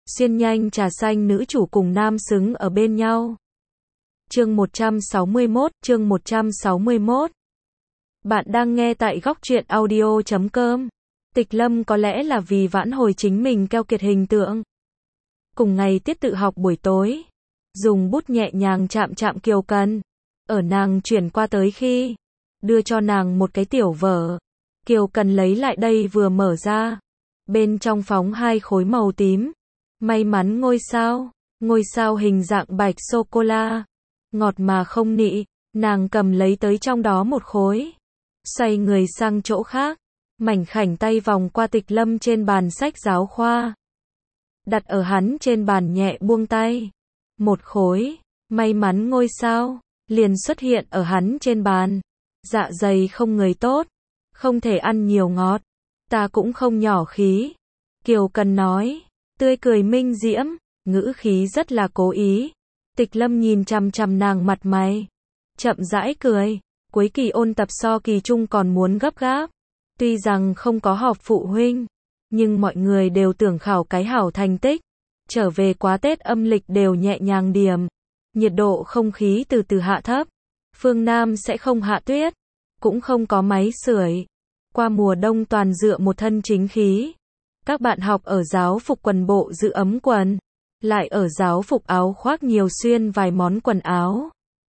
Xuyên nhanh trà xanh nữ chủ cùng nam xứng ở bên nhau. Chương 161. Bạn đang nghe tại góc truyện audio.com. Tịch Lâm có lẽ là vì vãn hồi chính mình keo kiệt hình tượng. Cùng ngày tiết tự học buổi tối, dùng bút nhẹ nhàng chạm chạm Kiều Cần. Ở nàng chuyển qua tới khi đưa cho nàng một cái tiểu vở. Kiều Cần lấy lại đây vừa mở ra, bên trong phóng hai khối màu tím. May mắn ngôi sao hình dạng bạch sô-cô-la, ngọt mà không nị. Nàng cầm lấy tới trong đó một khối, xoay người sang chỗ khác, mảnh khảnh tay vòng qua Tịch Lâm trên bàn sách giáo khoa, đặt ở hắn trên bàn nhẹ buông tay. Một khối, may mắn ngôi sao, liền xuất hiện ở hắn trên bàn. Dạ dày không người tốt, không thể ăn nhiều ngọt, ta cũng không nhỏ khí. Kiều Cần nói, tươi cười minh diễm, ngữ khí rất là cố ý. Tịch Lâm nhìn chằm chằm nàng mặt mày, chậm rãi cười. Cuối kỳ ôn tập so kỳ trung còn muốn gấp gáp. Tuy rằng không có họp phụ huynh, nhưng mọi người đều tưởng khảo cái hảo thành tích. Trở về quá Tết âm lịch đều nhẹ nhàng điểm. Nhiệt độ không khí từ từ hạ thấp. Phương Nam sẽ không hạ tuyết, cũng không có máy sưởi. Qua mùa đông toàn dựa một thân chính khí. Các bạn học ở giáo phục quần bộ giữ ấm quần, lại ở giáo phục áo khoác nhiều xuyên vài món quần áo.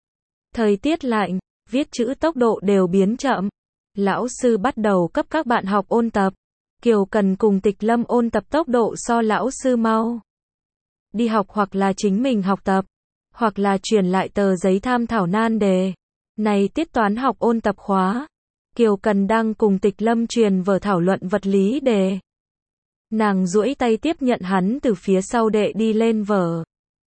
Thời tiết lạnh, viết chữ tốc độ đều biến chậm. Lão sư bắt đầu cấp các bạn học ôn tập. Kiều Cần cùng Tịch Lâm ôn tập tốc độ so lão sư mau. Đi học hoặc là chính mình học tập, hoặc là truyền lại tờ giấy tham thảo nan đề. Này tiết toán học ôn tập khóa, Kiều Cần đang cùng Tịch Lâm truyền vở thảo luận vật lý đề. Nàng duỗi tay tiếp nhận hắn từ phía sau đệ đi lên vở.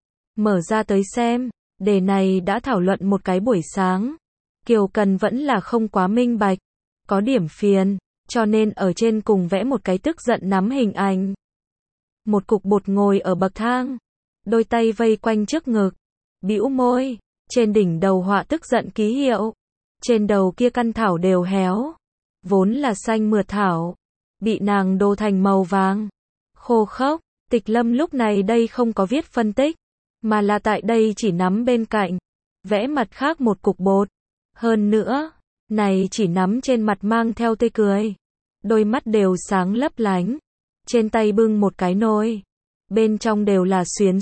Mở ra tới xem, đề này đã thảo luận một cái buổi sáng. Kiều Cần vẫn là không quá minh bạch, có điểm phiền, cho nên ở trên cùng vẽ một cái tức giận nắm hình ảnh. Một cục bột ngồi ở bậc thang, đôi tay vây quanh trước ngực, bĩu môi, trên đỉnh đầu họa tức giận ký hiệu. Trên đầu kia căn thảo đều héo, vốn là xanh mượt thảo, bị nàng đồ thành màu vàng, khô khốc. Tịch Lâm lúc này đây không có viết phân tích, mà là tại đây chỉ nắm bên cạnh, vẽ mặt khác một cục bột. Hơn nữa, này chỉ nắm trên mặt mang theo tươi cười, đôi mắt đều sáng lấp lánh. Trên tay bưng một cái nồi, bên trong đều là xuyến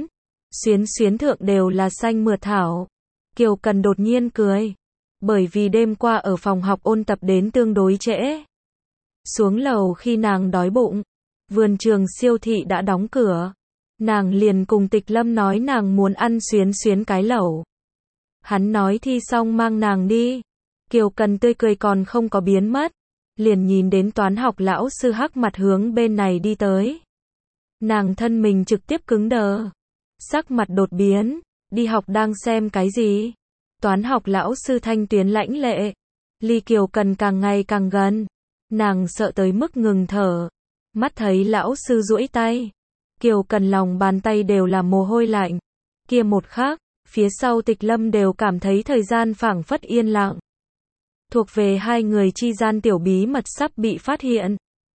xuyến thượng đều là xanh mượt thảo. Kiều Cần đột nhiên cười, bởi vì đêm qua ở phòng học ôn tập đến tương đối trễ. Xuống lầu khi nàng đói bụng, vườn trường siêu thị đã đóng cửa. Nàng liền cùng Tịch Lâm nói nàng muốn ăn xuyến cái lẩu. Hắn nói thi xong mang nàng đi. Kiều Cần tươi cười còn không có biến mất, liền nhìn đến toán học lão sư hắc mặt hướng bên này đi tới. Nàng thân mình trực tiếp cứng đờ, sắc mặt đột biến. Đi học đang xem cái gì? Toán học lão sư thanh tuyến lãnh lệ, ly Kiều Cần càng ngày càng gần. Nàng sợ tới mức ngừng thở. Mắt thấy lão sư duỗi tay, Kiều Cần lòng bàn tay đều là mồ hôi lạnh. Kia một khắc, phía sau Tịch Lâm đều cảm thấy thời gian phảng phất yên lặng. Thuộc về hai người chi gian tiểu bí mật sắp bị phát hiện.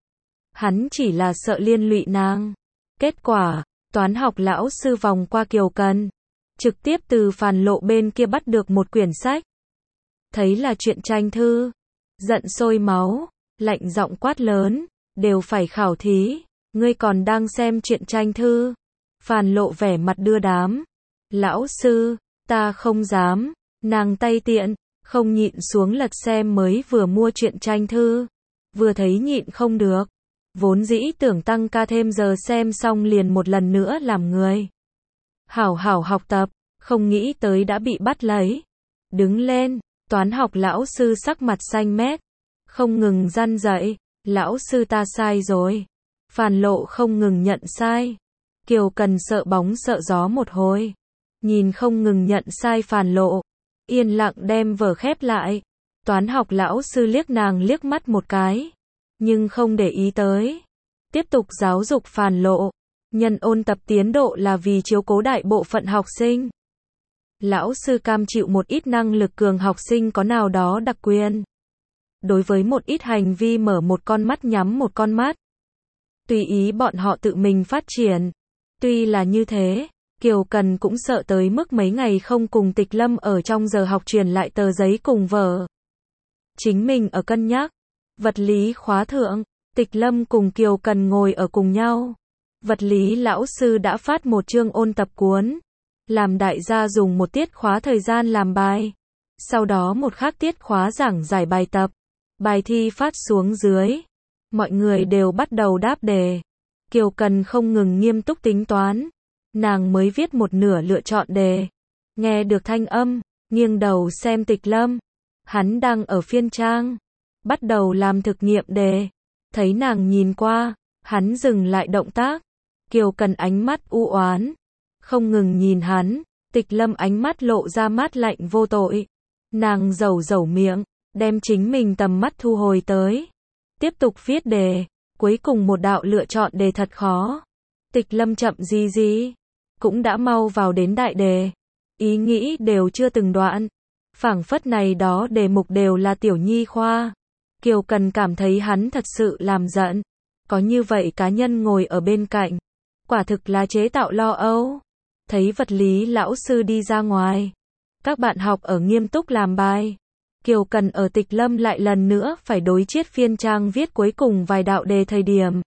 Hắn chỉ là sợ liên lụy nàng. Kết quả, toán học lão sư vòng qua Kiều Cần, trực tiếp từ phản lộ bên kia bắt được một quyển sách. Thấy là truyện tranh thư, giận sôi máu, lạnh giọng quát lớn, đều phải khảo thí, ngươi còn đang xem truyện tranh thư? Phản lộ vẻ mặt đưa đám. Lão sư, ta không dám. Nàng tay tiện, không nhịn xuống lật xem mới vừa mua truyện tranh thư. Vừa thấy nhịn không được, vốn dĩ tưởng tăng ca thêm giờ xem xong liền một lần nữa làm người hảo học tập, không nghĩ tới đã bị bắt lấy. Đứng lên, toán học lão sư sắc mặt xanh mét, không ngừng răn dạy, lão sư ta sai rồi. Phản lộ không ngừng nhận sai. Kiều Cần sợ bóng sợ gió một hồi, nhìn không ngừng nhận sai phản lộ, yên lặng đem vở khép lại. Toán học lão sư liếc nàng liếc mắt một cái, nhưng không để ý tới, tiếp tục giáo dục phản lộ. Nhân ôn tập tiến độ là vì chiếu cố đại bộ phận học sinh. Lão sư cam chịu một ít năng lực cường học sinh có nào đó đặc quyền. Đối với một ít hành vi mở một con mắt nhắm một con mắt, tùy ý bọn họ tự mình phát triển. Tuy là như thế, Kiều Cần cũng sợ tới mức mấy ngày không cùng Tịch Lâm ở trong giờ học truyền lại tờ giấy cùng vở. Chính mình ở cân nhắc. Vật lý khóa thượng, Tịch Lâm cùng Kiều Cần ngồi ở cùng nhau. Vật lý lão sư đã phát một chương ôn tập cuốn, làm đại gia dùng một tiết khóa thời gian làm bài. Sau đó một khác tiết khóa giảng giải bài tập. Bài thi phát xuống dưới. Mọi người đều bắt đầu đáp đề. Kiều Cần không ngừng nghiêm túc tính toán. Nàng mới viết một nửa lựa chọn đề. Nghe được thanh âm, nghiêng đầu xem Tịch Lâm. Hắn đang ở phiên trang. Bắt đầu làm thực nghiệm đề. Thấy nàng nhìn qua, hắn dừng lại động tác. Kiều Cần ánh mắt u oán, không ngừng nhìn hắn. Tịch Lâm ánh mắt lộ ra mát lạnh vô tội. Nàng rầu rầu miệng, đem chính mình tầm mắt thu hồi tới. Tiếp tục viết đề. Cuối cùng một đạo lựa chọn đề thật khó. Tịch Lâm chậm gì cũng đã mau vào đến đại đề. Ý nghĩ đều chưa từng đoạn. Phảng phất này đó đề mục đều là tiểu nhi khoa. Kiều Cần cảm thấy hắn thật sự làm giận. Có như vậy cá nhân ngồi ở bên cạnh. Quả thực là chế tạo lo âu. Thấy vật lý lão sư đi ra ngoài. Các bạn học ở nghiêm túc làm bài. Kiều Cần ở Tịch Lâm lại lần nữa phải đối chiết phiên trang viết cuối cùng vài đạo đề thời điểm.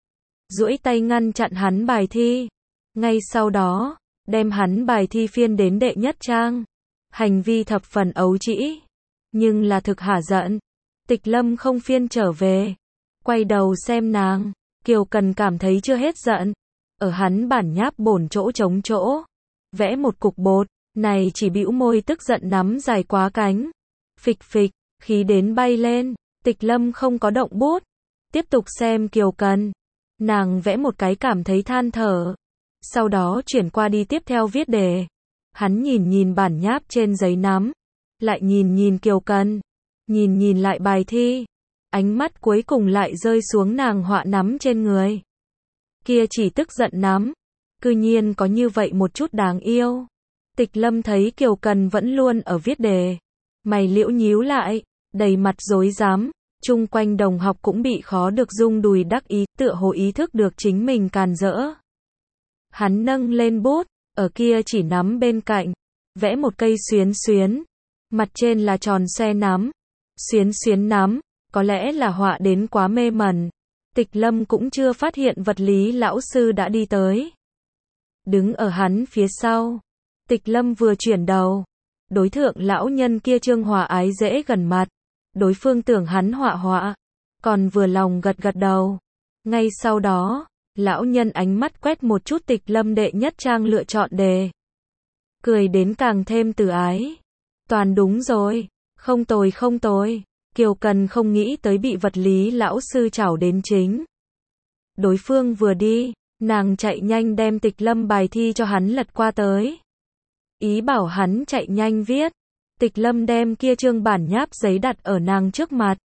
Duỗi tay ngăn chặn hắn bài thi. Ngay sau đó, đem hắn bài thi phiên đến đệ nhất trang. Hành vi thập phần ấu trĩ. Nhưng là thực hả giận. Tịch Lâm không phiên trở về. Quay đầu xem nàng. Kiều Cần cảm thấy chưa hết giận. Ở hắn bản nháp bổn chỗ trống chỗ. Vẽ một cục bột. Này chỉ bĩu môi tức giận nắm dài quá cánh. Phịch phịch, khí đến bay lên. Tịch Lâm không có động bút. Tiếp tục xem Kiều Cần. Nàng vẽ một cái cảm thấy than thở. Sau đó chuyển qua đi tiếp theo viết đề. Hắn nhìn bản nháp trên giấy nắm. Lại nhìn Kiều Cần. Nhìn lại bài thi. Ánh mắt cuối cùng lại rơi xuống nàng họa nắm trên người. Kia chỉ tức giận nắm. Cư nhiên có như vậy một chút đáng yêu. Tịch Lâm thấy Kiều Cần vẫn luôn ở viết đề. Mày liễu nhíu lại, đầy mặt rối rắm. Chung quanh đồng học cũng bị khó được rung đùi đắc ý, tựa hồ ý thức được chính mình càn rỡ. Hắn nâng lên bút, ở kia chỉ nắm bên cạnh, vẽ một cây xuyến xuyến. Mặt trên là tròn xoe nắm. Xuyến xuyến nắm, có lẽ là họa đến quá mê mẩn. Tịch Lâm cũng chưa phát hiện vật lý lão sư đã đi tới. Đứng ở hắn phía sau. Tịch Lâm vừa chuyển đầu. Đối thượng lão nhân kia trương hòa ái dễ gần mặt. Đối phương tưởng hắn họa, còn vừa lòng gật đầu. Ngay sau đó, lão nhân ánh mắt quét một chút Tịch Lâm đệ nhất trang lựa chọn đề. Cười đến càng thêm từ ái. Toàn đúng rồi, không tồi. Kiều Cần không nghĩ tới bị vật lý lão sư chảo đến chính. Đối phương vừa đi, nàng chạy nhanh đem Tịch Lâm bài thi cho hắn lật qua tới. Ý bảo hắn chạy nhanh viết. Tịch Lâm đem kia trương bản nháp giấy đặt ở nàng trước mặt.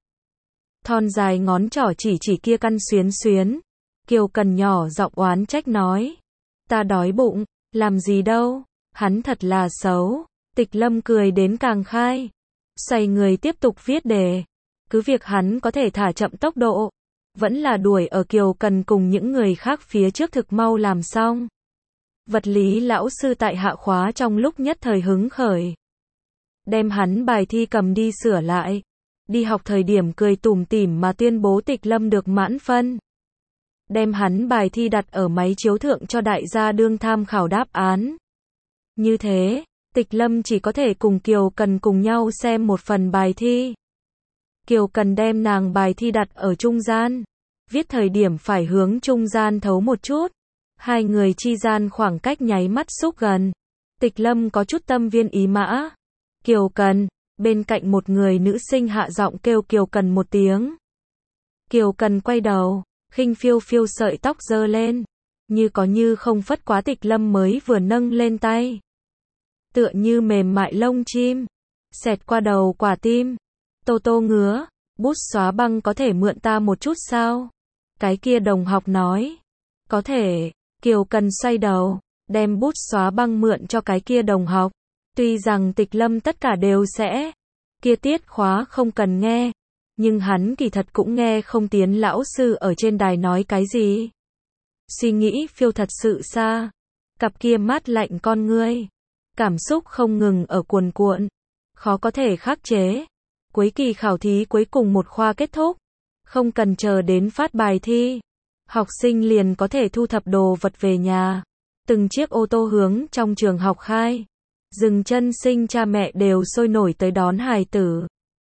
Thon dài ngón trỏ chỉ kia căn xuyến xuyến. Kiều Cần nhỏ giọng oán trách nói. Ta đói bụng, làm gì đâu, hắn thật là xấu. Tịch Lâm cười đến càng khai. Xoay người tiếp tục viết đề. Cứ việc hắn có thể thả chậm tốc độ. Vẫn là đuổi ở Kiều Cần cùng những người khác phía trước thực mau làm xong. Vật lý lão sư tại hạ khóa trong lúc nhất thời hứng khởi. Đem hắn bài thi cầm đi sửa lại. Đi học thời điểm cười tủm tỉm mà tuyên bố Tịch Lâm được mãn phân. Đem hắn bài thi đặt ở máy chiếu thượng cho đại gia đương tham khảo đáp án. Như thế, Tịch Lâm chỉ có thể cùng Kiều Cần cùng nhau xem một phần bài thi. Kiều Cần đem nàng bài thi đặt ở trung gian. Viết thời điểm phải hướng trung gian thấu một chút. Hai người chi gian khoảng cách nháy mắt xúc gần. Tịch Lâm có chút tâm viên ý mã. Kiều Cần, bên cạnh một người nữ sinh hạ giọng kêu Kiều Cần một tiếng. Kiều Cần quay đầu, khinh phiêu phiêu sợi tóc giơ lên. Như có như không phất quá Tịch Lâm mới vừa nâng lên tay. Tựa như mềm mại lông chim. Xẹt qua đầu quả tim. Tô ngứa, bút xóa băng có thể mượn ta một chút sao? Cái kia đồng học nói. Có thể. Kiều Cần xoay đầu, đem bút xóa băng mượn cho cái kia đồng học. Tuy rằng Tịch Lâm tất cả đều sẽ. Kia tiết khóa không cần nghe. Nhưng hắn kỳ thật cũng nghe không tiến lão sư ở trên đài nói cái gì. suy nghĩ phiêu thật sự xa. Cặp kia mát lạnh con ngươi. Cảm xúc không ngừng ở cuồn cuộn. Khó có thể khắc chế. Cuối kỳ khảo thí cuối cùng một khoa kết thúc. Không cần chờ đến phát bài thi. Học sinh liền có thể thu thập đồ vật về nhà. Từng chiếc ô tô hướng trong trường học khai. Dừng chân sinh cha mẹ đều sôi nổi tới đón hài tử.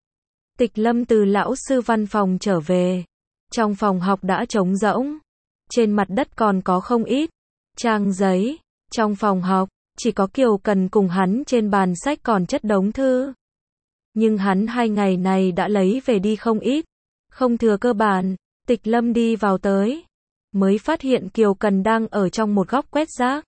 Tịch Lâm từ lão sư văn phòng trở về. Trong phòng học đã trống rỗng. Trên mặt đất còn có không ít trang giấy. Trong phòng học, chỉ có Kiều Cần cùng hắn trên bàn sách còn chất đống thư. Nhưng hắn 2 ngày này đã lấy về đi không ít. Không thừa cơ bản, Tịch Lâm đi vào tới. Mới phát hiện Kiều Cần đang ở trong một góc quét rác.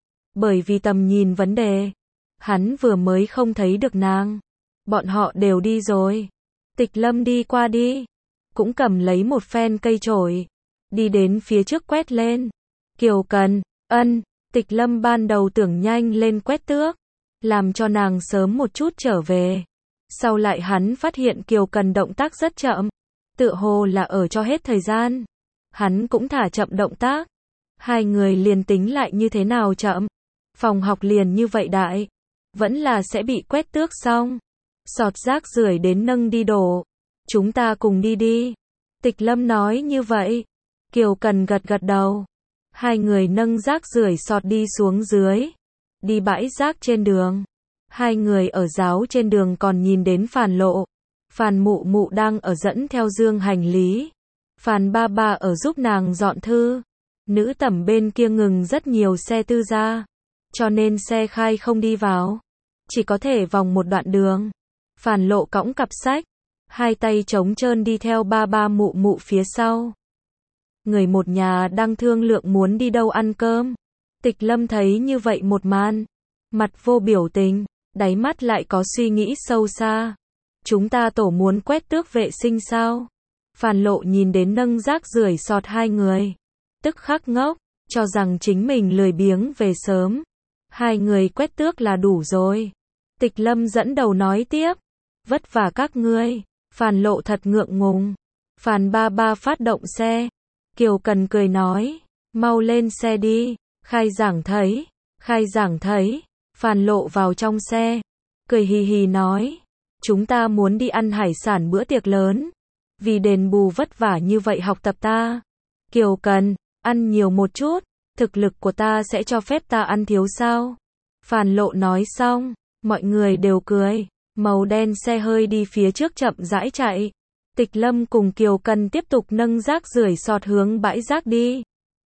Bởi vì tầm nhìn vấn đề, hắn vừa mới không thấy được nàng. Bọn họ đều đi rồi. Tịch Lâm đi qua đi. Cũng cầm lấy một phen cây chổi. Đi đến phía trước quét lên. Kiều Cần, ân. Tịch Lâm ban đầu tưởng nhanh lên quét tước. Làm cho nàng sớm một chút trở về. Sau lại hắn phát hiện Kiều Cần động tác rất chậm. Tựa hồ là ở cho hết thời gian. Hắn cũng thả chậm động tác. 2 người liền tính lại như thế nào chậm. Phòng học liền như vậy đại. Vẫn là sẽ bị quét tước xong. Sọt rác rưởi đến nâng đi đổ. Chúng ta cùng đi đi. Tịch Lâm nói như vậy. Kiều Cần gật gật đầu. 2 người nâng rác rưởi sọt đi xuống dưới. Đi bãi rác trên đường. 2 người ở giáo trên đường còn nhìn đến Phàn Lộ. Phàn Mụ Mụ đang ở dẫn theo dương hành lý. Phàn Ba Ba ở giúp nàng dọn thư. Nữ tẩm bên kia ngừng rất nhiều xe tư gia. Cho nên xe khai không đi vào. Chỉ có thể vòng một đoạn đường. Phàn Lộ cõng cặp sách. 2 tay trống trơn đi theo Ba Ba Mụ Mụ phía sau. Người một nhà đang thương lượng muốn đi đâu ăn cơm. Tịch Lâm thấy như vậy một màn. Mặt vô biểu tình. Đáy mắt lại có suy nghĩ sâu xa. Chúng ta tổ muốn quét tước vệ sinh sao? Phàn Lộ nhìn đến nâng rác rưởi sọt 2 người. Tức khắc ngốc. Cho rằng chính mình lười biếng về sớm. 2 người quét tước là đủ rồi. Tịch Lâm dẫn đầu nói tiếp. Vất vả các ngươi. Phàn Lộ thật ngượng ngùng. Phàn Ba Ba phát động xe. Kiều Cần cười nói. Mau lên xe đi. Khai giảng thấy. Khai giảng thấy. Phàn Lộ vào trong xe. Cười hì hì nói. Chúng ta muốn đi ăn hải sản bữa tiệc lớn. Vì đền bù vất vả như vậy học tập ta. Kiều Cần, ăn nhiều một chút. Thực lực của ta sẽ cho phép ta ăn thiếu sao? Phàn Lộ nói xong. Mọi người đều cười. Màu đen xe hơi đi phía trước chậm rãi chạy. Tịch Lâm cùng Kiều Cần tiếp tục nâng rác rưởi sọt hướng bãi rác đi.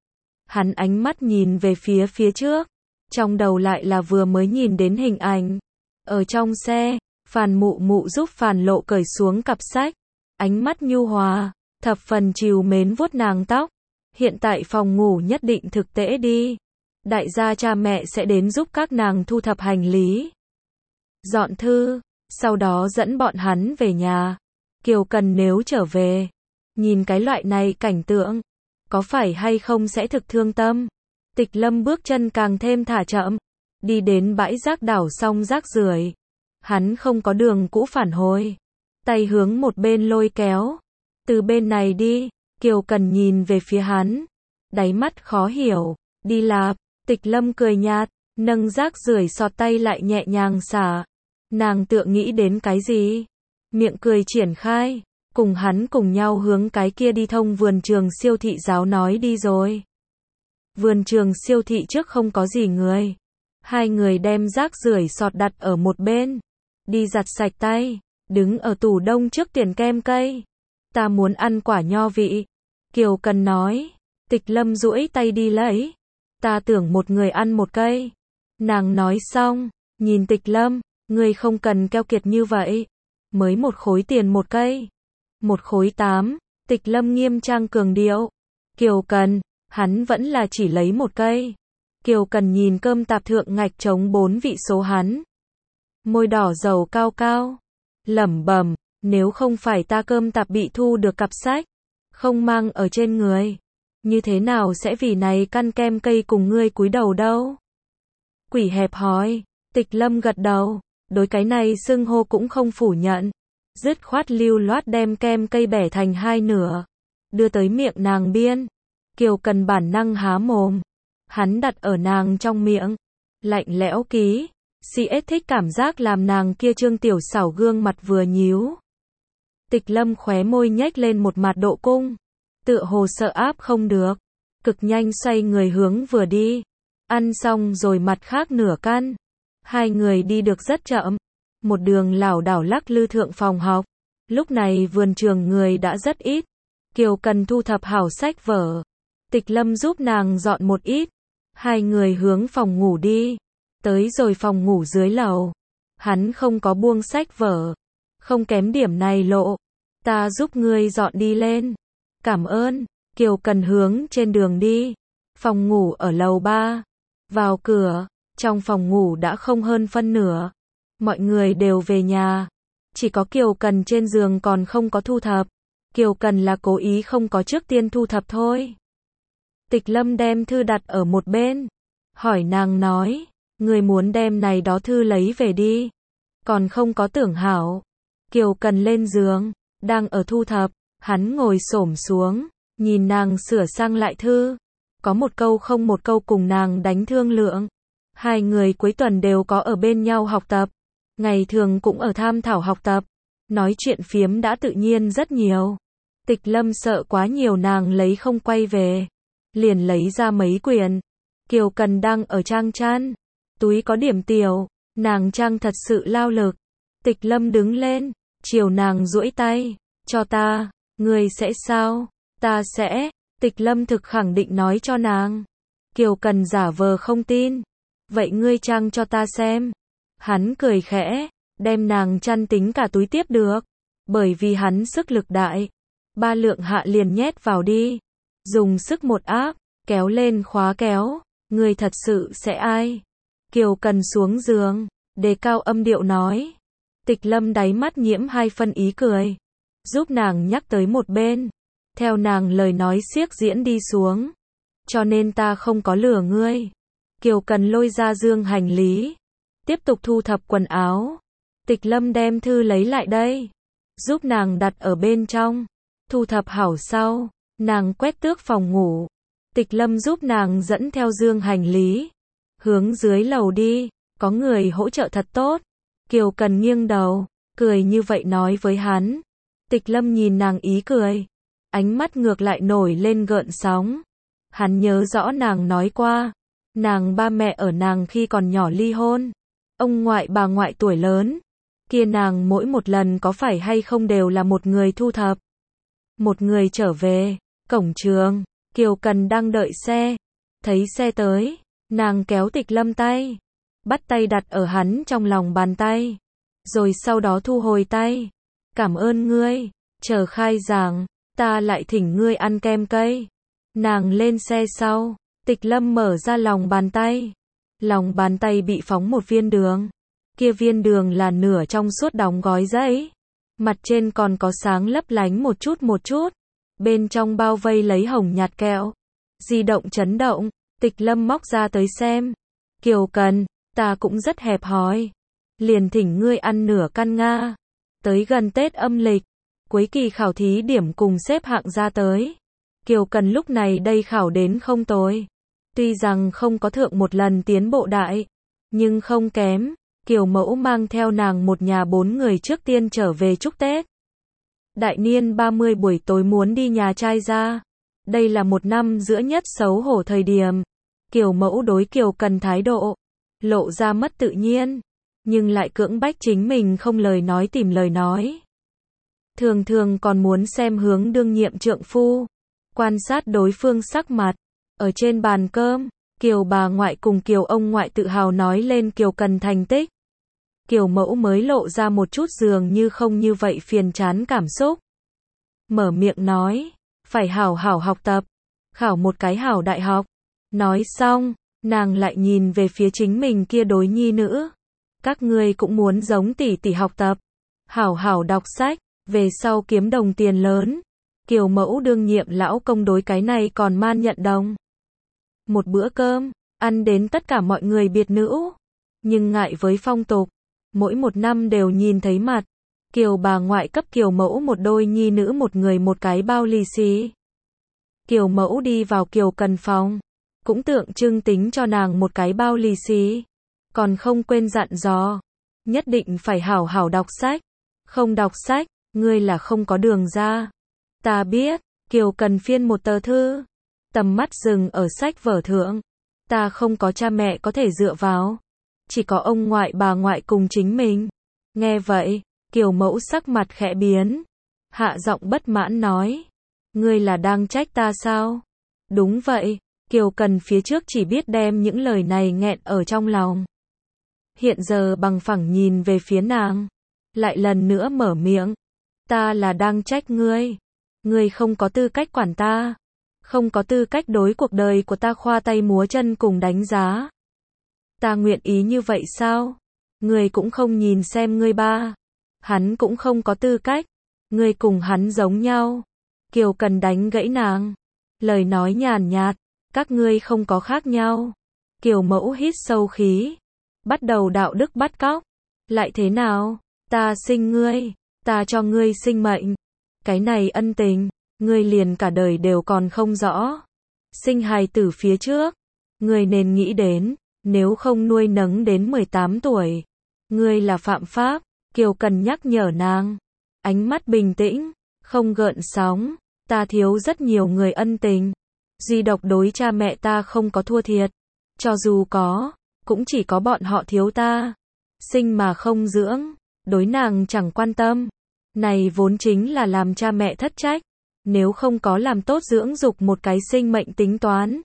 Hắn ánh mắt nhìn về phía trước. Trong đầu lại là vừa mới nhìn đến hình ảnh. Ở trong xe, Phàn Mụ Mụ giúp Phàn Lộ cởi xuống cặp sách. Ánh mắt nhu hòa, thập phần trìu mến vuốt nàng tóc. Hiện tại phòng ngủ nhất định thực tễ đi. Đại gia cha mẹ sẽ đến giúp các nàng thu thập hành lý. Dọn thư, sau đó dẫn bọn hắn về nhà. Kiều Cần nếu trở về, nhìn cái loại này cảnh tượng, có phải hay không sẽ thực thương tâm. Tịch Lâm bước chân càng thêm thả chậm, đi đến bãi rác đảo xong rác rưởi. Hắn không có đường cũ phản hồi, tay hướng một bên lôi kéo. Từ bên này đi. Kiều Cần nhìn về phía hắn, đáy mắt khó hiểu. Đi lạp. Tịch Lâm cười nhạt, nâng rác rưởi sọt tay lại nhẹ nhàng xả. Nàng tựa nghĩ đến cái gì, miệng cười triển khai, cùng hắn cùng nhau hướng cái kia đi thông vườn trường siêu thị giáo nói đi rồi. Vườn trường siêu thị trước không có gì người. 2 người đem rác rưởi sọt đặt ở một bên, đi giặt sạch tay, đứng ở tủ đông trước tiền kem cây. Ta muốn ăn quả nho vị. Kiều Cần nói. Tịch Lâm duỗi tay đi lấy. Ta tưởng một người ăn một cây. Nàng nói xong, nhìn Tịch Lâm, ngươi không cần keo kiệt như vậy. Mới 1 khối tiền một cây. 1 khối 8. Tịch Lâm nghiêm trang cường điệu. Kiều Cần, hắn vẫn là chỉ lấy 1 cây. Kiều Cần nhìn cơm tạp thượng ngạch trống 4 vị số hắn. Môi đỏ dầu cao cao. Lẩm bẩm, nếu không phải ta cơm tạp bị thu được cặp sách, không mang ở trên người, như thế nào sẽ vì này căn kem cây cùng ngươi cúi đầu đâu? Quỷ hẹp hòi. Tịch Lâm gật đầu, đối cái này xưng hô cũng không phủ nhận. Dứt khoát lưu loát đem kem cây bẻ thành 2 nửa, đưa tới miệng nàng biên. Kiều Cần bản năng há mồm. Hắn đặt ở nàng trong miệng. Lạnh lẽo ký. CS thích cảm giác làm nàng kia trương tiểu xảo gương mặt vừa nhíu. Tịch Lâm khóe môi nhếch lên một mặt độ cung. Tựa hồ sợ áp không được. Cực nhanh xoay người hướng vừa đi. Ăn xong rồi mặt khác nửa căn. Hai người đi được rất chậm. Một đường lảo đảo lắc lư thượng phòng học. Lúc này vườn trường người đã rất ít. Kiều Cần thu thập hảo sách vở. Tịch Lâm giúp nàng dọn một ít. Hai người hướng phòng ngủ đi. Tới rồi phòng ngủ dưới lầu. Hắn không có buông sách vở. Không kém điểm này lộ. Ta giúp ngươi dọn đi lên. Cảm ơn. Kiều Cần hướng trên đường đi. Phòng ngủ ở lầu 3. Vào cửa. Trong phòng ngủ đã không hơn phân nửa. Mọi người đều về nhà. Chỉ có Kiều Cần trên giường còn không có thu thập. Kiều Cần là cố ý không có trước tiên thu thập thôi. Tịch Lâm đem thư đặt ở một bên. Hỏi nàng nói. Người muốn đem này đó thư lấy về đi. Còn không có tưởng hảo. Kiều Cần lên giường. Đang ở thu thập. Hắn ngồi xổm xuống. Nhìn nàng sửa sang lại thư. Có một câu không một câu cùng nàng đánh thương lượng. Hai người cuối tuần đều có ở bên nhau học tập. Ngày thường cũng ở tham thảo học tập. Nói chuyện phiếm đã tự nhiên rất nhiều. Tịch Lâm sợ quá nhiều nàng lấy không quay về. Liền lấy ra mấy quyển. Kiều Cần đang ở trang chăn. Túi có điểm tiểu. Nàng trang thật sự lao lực. Tịch Lâm đứng lên. Chiều nàng duỗi tay. Cho ta. Người sẽ sao? Ta sẽ. Tịch Lâm thực khẳng định nói cho nàng. Kiều Cần giả vờ không tin. Vậy ngươi trang cho ta xem. Hắn cười khẽ. Đem nàng chăn tính cả túi tiếp được. Bởi vì hắn sức lực đại. 3 lượng hạ liền nhét vào đi. Dùng sức một áp. Kéo lên khóa kéo. Ngươi thật sự sẽ ai? Kiều Cần xuống giường. Đề cao âm điệu nói. Tịch Lâm đáy mắt nhiễm 2 phân ý cười. Giúp nàng nhắc tới một bên. Theo nàng lời nói xiếc diễn đi xuống. Cho nên ta không có lừa ngươi. Kiều Cần lôi ra dương hành lý. Tiếp tục thu thập quần áo. Tịch Lâm đem thư lấy lại đây. Giúp nàng đặt ở bên trong. Thu thập hảo sau. Nàng quét tước phòng ngủ. Tịch Lâm giúp nàng dẫn theo dương hành lý. Hướng dưới lầu đi. Có người hỗ trợ thật tốt. Kiều Cần nghiêng đầu. Cười như vậy nói với hắn. Tịch Lâm nhìn nàng ý cười. Ánh mắt ngược lại nổi lên gợn sóng. Hắn nhớ rõ nàng nói qua. Nàng ba mẹ ở nàng khi còn nhỏ ly hôn. Ông ngoại bà ngoại tuổi lớn. Kia nàng mỗi một lần có phải hay không đều là một người thu thập. Một người trở về. Cổng trường. Kiều Cần đang đợi xe. Thấy xe tới. Nàng kéo Tịch Lâm tay. Bắt tay đặt ở hắn trong lòng bàn tay. Rồi sau đó thu hồi tay. Cảm ơn ngươi. Chờ khai giảng. Ta lại thỉnh ngươi ăn kem cây. Nàng lên xe sau. Tịch Lâm mở ra lòng bàn tay. Lòng bàn tay bị phóng một viên đường. Kia viên đường là nửa trong suốt đóng gói giấy. Mặt trên còn có sáng lấp lánh một chút. Bên trong bao vây lấy hồng nhạt kẹo. Di động chấn động. Tịch Lâm móc ra tới xem. Kiều Cần, ta cũng rất hẹp hòi. Liền thỉnh ngươi ăn nửa căn Nga. Tới gần Tết âm lịch. Cuối kỳ khảo thí điểm cùng xếp hạng ra tới. Kiều Cần lúc này đây khảo đến không tồi. Tuy rằng không có thượng một lần tiến bộ đại. Nhưng không kém. Kiều mẫu mang theo nàng một nhà 4 người trước tiên trở về chúc Tết. Đại niên 30 buổi tối muốn đi nhà trai ra. Đây là một năm giữa nhất xấu hổ thời điểm. Kiều mẫu đối Kiều Cần thái độ. Lộ ra mất tự nhiên. Nhưng lại cưỡng bách chính mình không lời nói tìm lời nói. Thường thường còn muốn xem hướng đương nhiệm trượng phu. Quan sát đối phương sắc mặt. Ở trên bàn cơm, Kiều bà ngoại cùng Kiều ông ngoại tự hào nói lên Kiều Cần thành tích. Kiều mẫu mới lộ ra một chút dường như không như vậy phiền chán cảm xúc. Mở miệng nói, phải hảo hảo học tập, khảo một cái hảo đại học. Nói xong, nàng lại nhìn về phía chính mình kia đối nhi nữ. Các ngươi cũng muốn giống tỷ tỷ học tập, hảo hảo đọc sách, về sau kiếm đồng tiền lớn. Kiều mẫu đương nhiệm lão công đối cái này còn man nhận đồng. Một bữa cơm, ăn đến tất cả mọi người biệt nữ. Nhưng ngại với phong tục, mỗi một năm đều nhìn thấy mặt. Kiều bà ngoại cấp Kiều mẫu một đôi nhi nữ một người một cái bao lì xì. Kiều Mẫu đi vào Kiều Cần phòng, cũng tượng trưng tính cho nàng một cái bao lì xì. Còn không quên dặn dò, nhất định phải hảo hảo đọc sách. Không đọc sách, ngươi là không có đường ra. Ta biết, Kiều Cần phiên một tờ thư, tầm mắt dừng ở sách vở thượng. Ta không có cha mẹ có thể dựa vào, chỉ có ông ngoại bà ngoại cùng chính mình. Nghe vậy, Kiều Mẫu sắc mặt khẽ biến, hạ giọng bất mãn nói, ngươi là đang trách ta sao? Đúng vậy, Kiều Cần phía trước chỉ biết đem những lời này nghẹn ở trong lòng. Hiện giờ bằng phẳng nhìn về phía nàng, lại lần nữa mở miệng, ta là đang trách ngươi. Ngươi không có tư cách quản ta, không có tư cách đối cuộc đời của ta khoa tay múa chân cùng đánh giá. Ta nguyện ý như vậy sao? Ngươi cũng không nhìn xem ngươi ba, hắn cũng không có tư cách, ngươi cùng hắn giống nhau. Kiều Cần đánh gãy nàng, lời nói nhàn nhạt, các ngươi không có khác nhau. Kiều Mẫu hít sâu khí, bắt đầu đạo đức bắt cóc. Lại thế nào? Ta sinh ngươi, ta cho ngươi sinh mệnh. Cái này ân tình, ngươi liền cả đời đều còn không rõ. Sinh hài tử phía trước, ngươi nên nghĩ đến, nếu không nuôi nấng đến 18 tuổi, ngươi là phạm pháp. Kiều Cần nhắc nhở nàng, ánh mắt bình tĩnh, không gợn sóng. Ta thiếu rất nhiều người ân tình, duy độc đối cha mẹ ta không có thua thiệt. Cho dù có, cũng chỉ có bọn họ thiếu ta. Sinh mà không dưỡng, đối nàng chẳng quan tâm. Này vốn chính là làm cha mẹ thất trách. Nếu không có làm tốt dưỡng dục một cái sinh mệnh tính toán,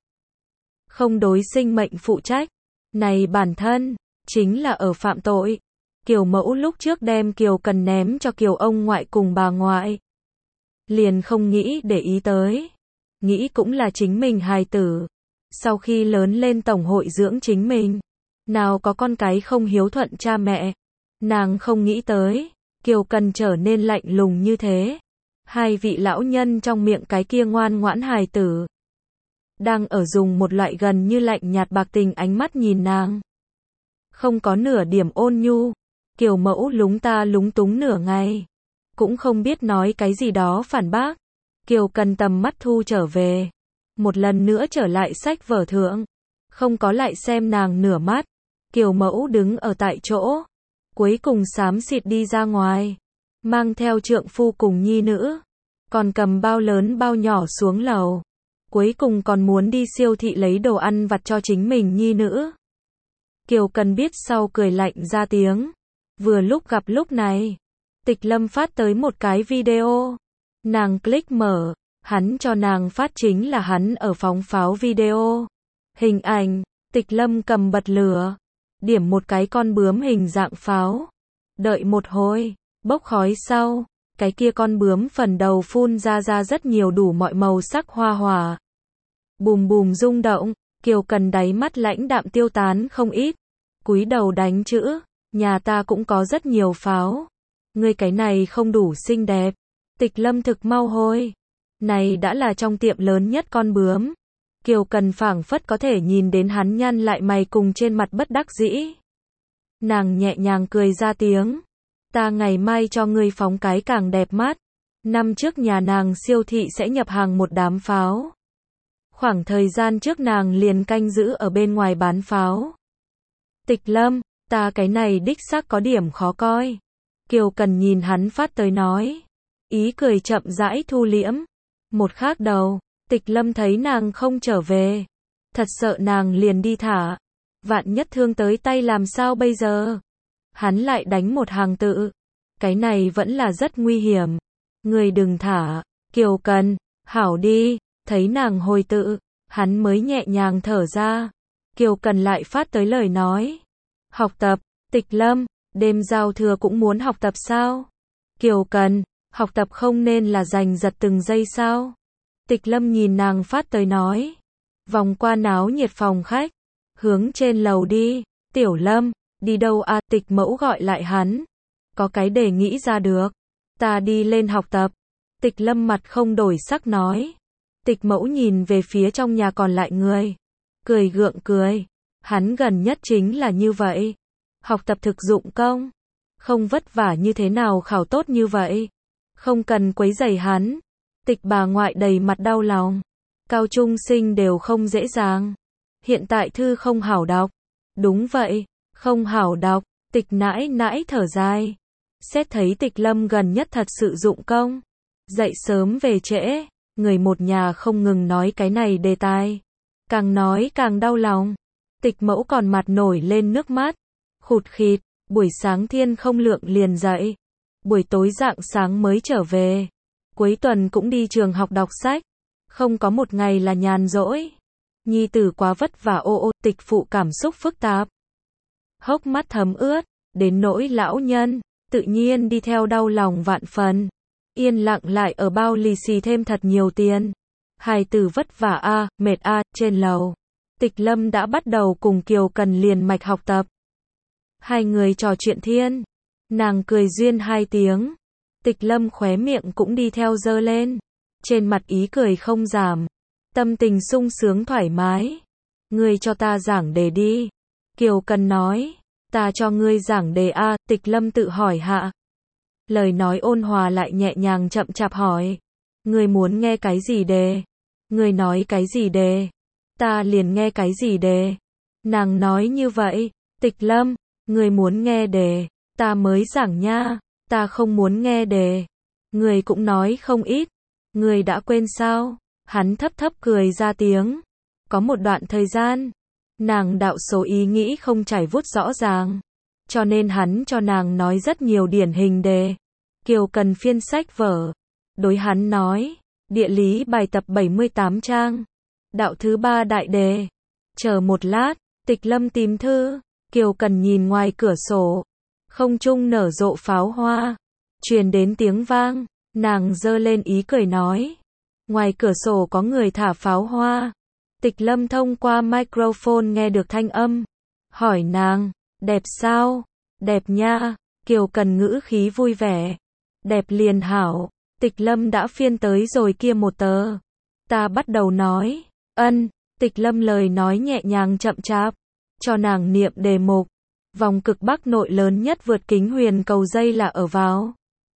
không đối sinh mệnh phụ trách, này bản thân chính là ở phạm tội. Kiều Mẫu lúc trước đem Kiều Cần ném cho Kiều ông ngoại cùng bà ngoại, liền không nghĩ để ý tới, nghĩ cũng là chính mình hài tử. Sau khi lớn lên tổng hội dưỡng chính mình, nào có con cái không hiếu thuận cha mẹ. Nàng không nghĩ tới, Kiều Cần trở nên lạnh lùng như thế. Hai vị lão nhân trong miệng cái kia ngoan ngoãn hài tử, đang ở dùng một loại gần như lạnh nhạt bạc tình ánh mắt nhìn nàng. Không có nửa điểm ôn nhu. Kiều Mẫu lúng ta lúng túng nửa ngày, cũng không biết nói cái gì đó phản bác. Kiều Cần tầm mắt thu trở về, một lần nữa trở lại sách vở thượng, không có lại xem nàng nửa mắt. Kiều Mẫu đứng ở tại chỗ, cuối cùng xám xịt đi ra ngoài, mang theo trượng phu cùng nhi nữ, còn cầm bao lớn bao nhỏ xuống lầu, cuối cùng còn muốn đi siêu thị lấy đồ ăn vặt cho chính mình nhi nữ. Kiều Cần biết sau cười lạnh ra tiếng. Vừa lúc gặp lúc này, Tịch Lâm phát tới một cái video. Nàng click mở, hắn cho nàng phát chính là hắn ở phóng pháo video. Hình ảnh, Tịch Lâm cầm bật lửa, điểm một cái con bướm hình dạng pháo. Đợi một hồi, bốc khói sau, cái kia con bướm phần đầu phun ra rất nhiều đủ mọi màu sắc hoa hỏa. Bùm bùm rung động, Kiều Cần đáy mắt lãnh đạm tiêu tán không ít. Cúi đầu đánh chữ, nhà ta cũng có rất nhiều pháo. Ngươi cái này không đủ xinh đẹp. Tịch Lâm thực mau hôi. Này đã là trong tiệm lớn nhất con bướm. Kiều Cần phảng phất có thể nhìn đến hắn nhăn lại mày cùng trên mặt bất đắc dĩ. Nàng nhẹ nhàng cười ra tiếng. Ta ngày mai cho ngươi phóng cái càng đẹp mắt. Năm trước nhà nàng siêu thị sẽ nhập hàng một đám pháo. Khoảng thời gian trước nàng liền canh giữ ở bên ngoài bán pháo. Tịch Lâm, ta cái này đích xác có điểm khó coi. Kiều Cần nhìn hắn phát tới nói. Ý cười chậm rãi thu liễm. Một khác đầu, Tịch Lâm thấy nàng không trở về, thật sợ nàng liền đi thả. Vạn nhất thương tới tay làm sao bây giờ? Hắn lại đánh một hàng tự. Cái này vẫn là rất nguy hiểm. Người đừng thả. Kiều Cần, hảo đi. Thấy nàng hồi tự, hắn mới nhẹ nhàng thở ra. Kiều Cần lại phát tới lời nói. Học tập, Tịch Lâm, đêm giao thừa cũng muốn học tập sao? Kiều Cần, học tập không nên là giành giật từng giây sao? Tịch Lâm nhìn nàng phát tới nói. Vòng qua náo nhiệt phòng khách, hướng trên lầu đi. Tiểu Lâm, đi đâu à? Tịch Mẫu gọi lại hắn. Có cái để nghĩ ra được. Ta đi lên học tập. Tịch Lâm mặt không đổi sắc nói. Tịch Mẫu nhìn về phía trong nhà còn lại người, cười gượng cười. Hắn gần nhất chính là như vậy. Học tập thực dụng công. Không vất vả như thế nào khảo tốt như vậy. Không cần quấy rầy hắn. Tịch bà ngoại đầy mặt đau lòng. Cao trung sinh đều không dễ dàng. Hiện tại thư không hảo đọc. Đúng vậy, không hảo đọc. Tịch nãi nãi thở dài. Xét thấy Tịch Lâm gần nhất thật sự dụng công. Dậy sớm về trễ, người một nhà không ngừng nói cái này đề tài. Càng nói càng đau lòng. Tịch mẫu còn mặt nổi lên nước mắt. Khụt khịt, buổi sáng thiên không lượng liền dậy. Buổi tối rạng sáng mới trở về. Cuối tuần cũng đi trường học đọc sách. Không có một ngày là nhàn rỗi. Nhi tử quá vất vả Tịch phụ cảm xúc phức tạp. Hốc mắt thấm ướt, đến nỗi lão nhân, tự nhiên đi theo đau lòng vạn phần. Yên lặng lại ở bao lì xì thêm thật nhiều tiền. Hài tử vất vả mệt trên lầu. Tịch Lâm đã bắt đầu cùng Kiều Cần liền mạch học tập. Hai người trò chuyện thiên. Nàng cười duyên 2 tiếng. Tịch Lâm khóe miệng cũng đi theo giơ lên. Trên mặt ý cười không giảm. Tâm tình sung sướng thoải mái. Ngươi cho ta giảng đề đi. Kiều Cần nói. Ta cho ngươi giảng đề Tịch Lâm tự hỏi hạ. Lời nói ôn hòa lại nhẹ nhàng chậm chạp hỏi. Ngươi muốn nghe cái gì đề? Ngươi nói cái gì đề? Ta liền nghe cái gì đề? Nàng nói như vậy. Tịch Lâm, ngươi muốn nghe đề, ta mới giảng nha. Ta không muốn nghe đề. Ngươi cũng nói không ít. Ngươi đã quên sao? Hắn thấp thấp cười ra tiếng. Có một đoạn thời gian, nàng đạo số ý nghĩ không trải vút rõ ràng. Cho nên hắn cho nàng nói rất nhiều điển hình đề. Kiều Cần phiên sách vở. Đối hắn nói, địa lý bài tập 78 trang. Đạo thứ 3 đại đề. Chờ một lát, Tịch Lâm tìm thư. Kiều Cần nhìn ngoài cửa sổ. Không trung nở rộ pháo hoa. Truyền đến tiếng vang. Nàng giơ lên ý cười nói. Ngoài cửa sổ có người thả pháo hoa. Tịch Lâm thông qua microphone nghe được thanh âm. Hỏi nàng, đẹp sao? Đẹp nha. Kiều Cần ngữ khí vui vẻ. Đẹp liền hảo. Tịch Lâm đã phiên tới rồi kia một tờ. Ta bắt đầu nói. Ân. Tịch Lâm lời nói nhẹ nhàng chậm chạp. Cho nàng niệm đề mục. Vòng cực Bắc nội lớn nhất vượt kính huyền cầu dây là ở vào.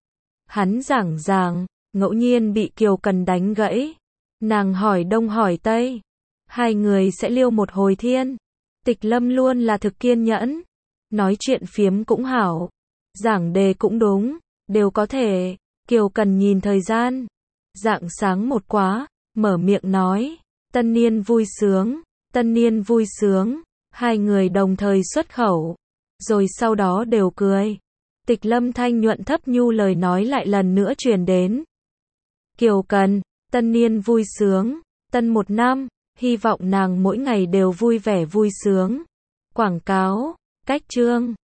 Hắn giảng, ngẫu nhiên bị Kiều Cần đánh gãy. Nàng hỏi đông hỏi tây. Hai người sẽ liêu một hồi thiên. Tịch Lâm luôn là thực kiên nhẫn. Nói chuyện phiếm cũng hảo. Giảng đề cũng đúng. Đều có thể. Kiều Cần nhìn thời gian. Rạng sáng một quá. Mở miệng nói. Tân niên vui sướng. Tân niên vui sướng. Hai người đồng thời xuất khẩu. Rồi sau đó đều cười. Tịch Lâm thanh nhuận thấp nhu lời nói lại lần nữa truyền đến. Kiều Cần, tân niên vui sướng, tân một năm, hy vọng nàng mỗi ngày đều vui vẻ vui sướng. Quảng cáo, cách chương.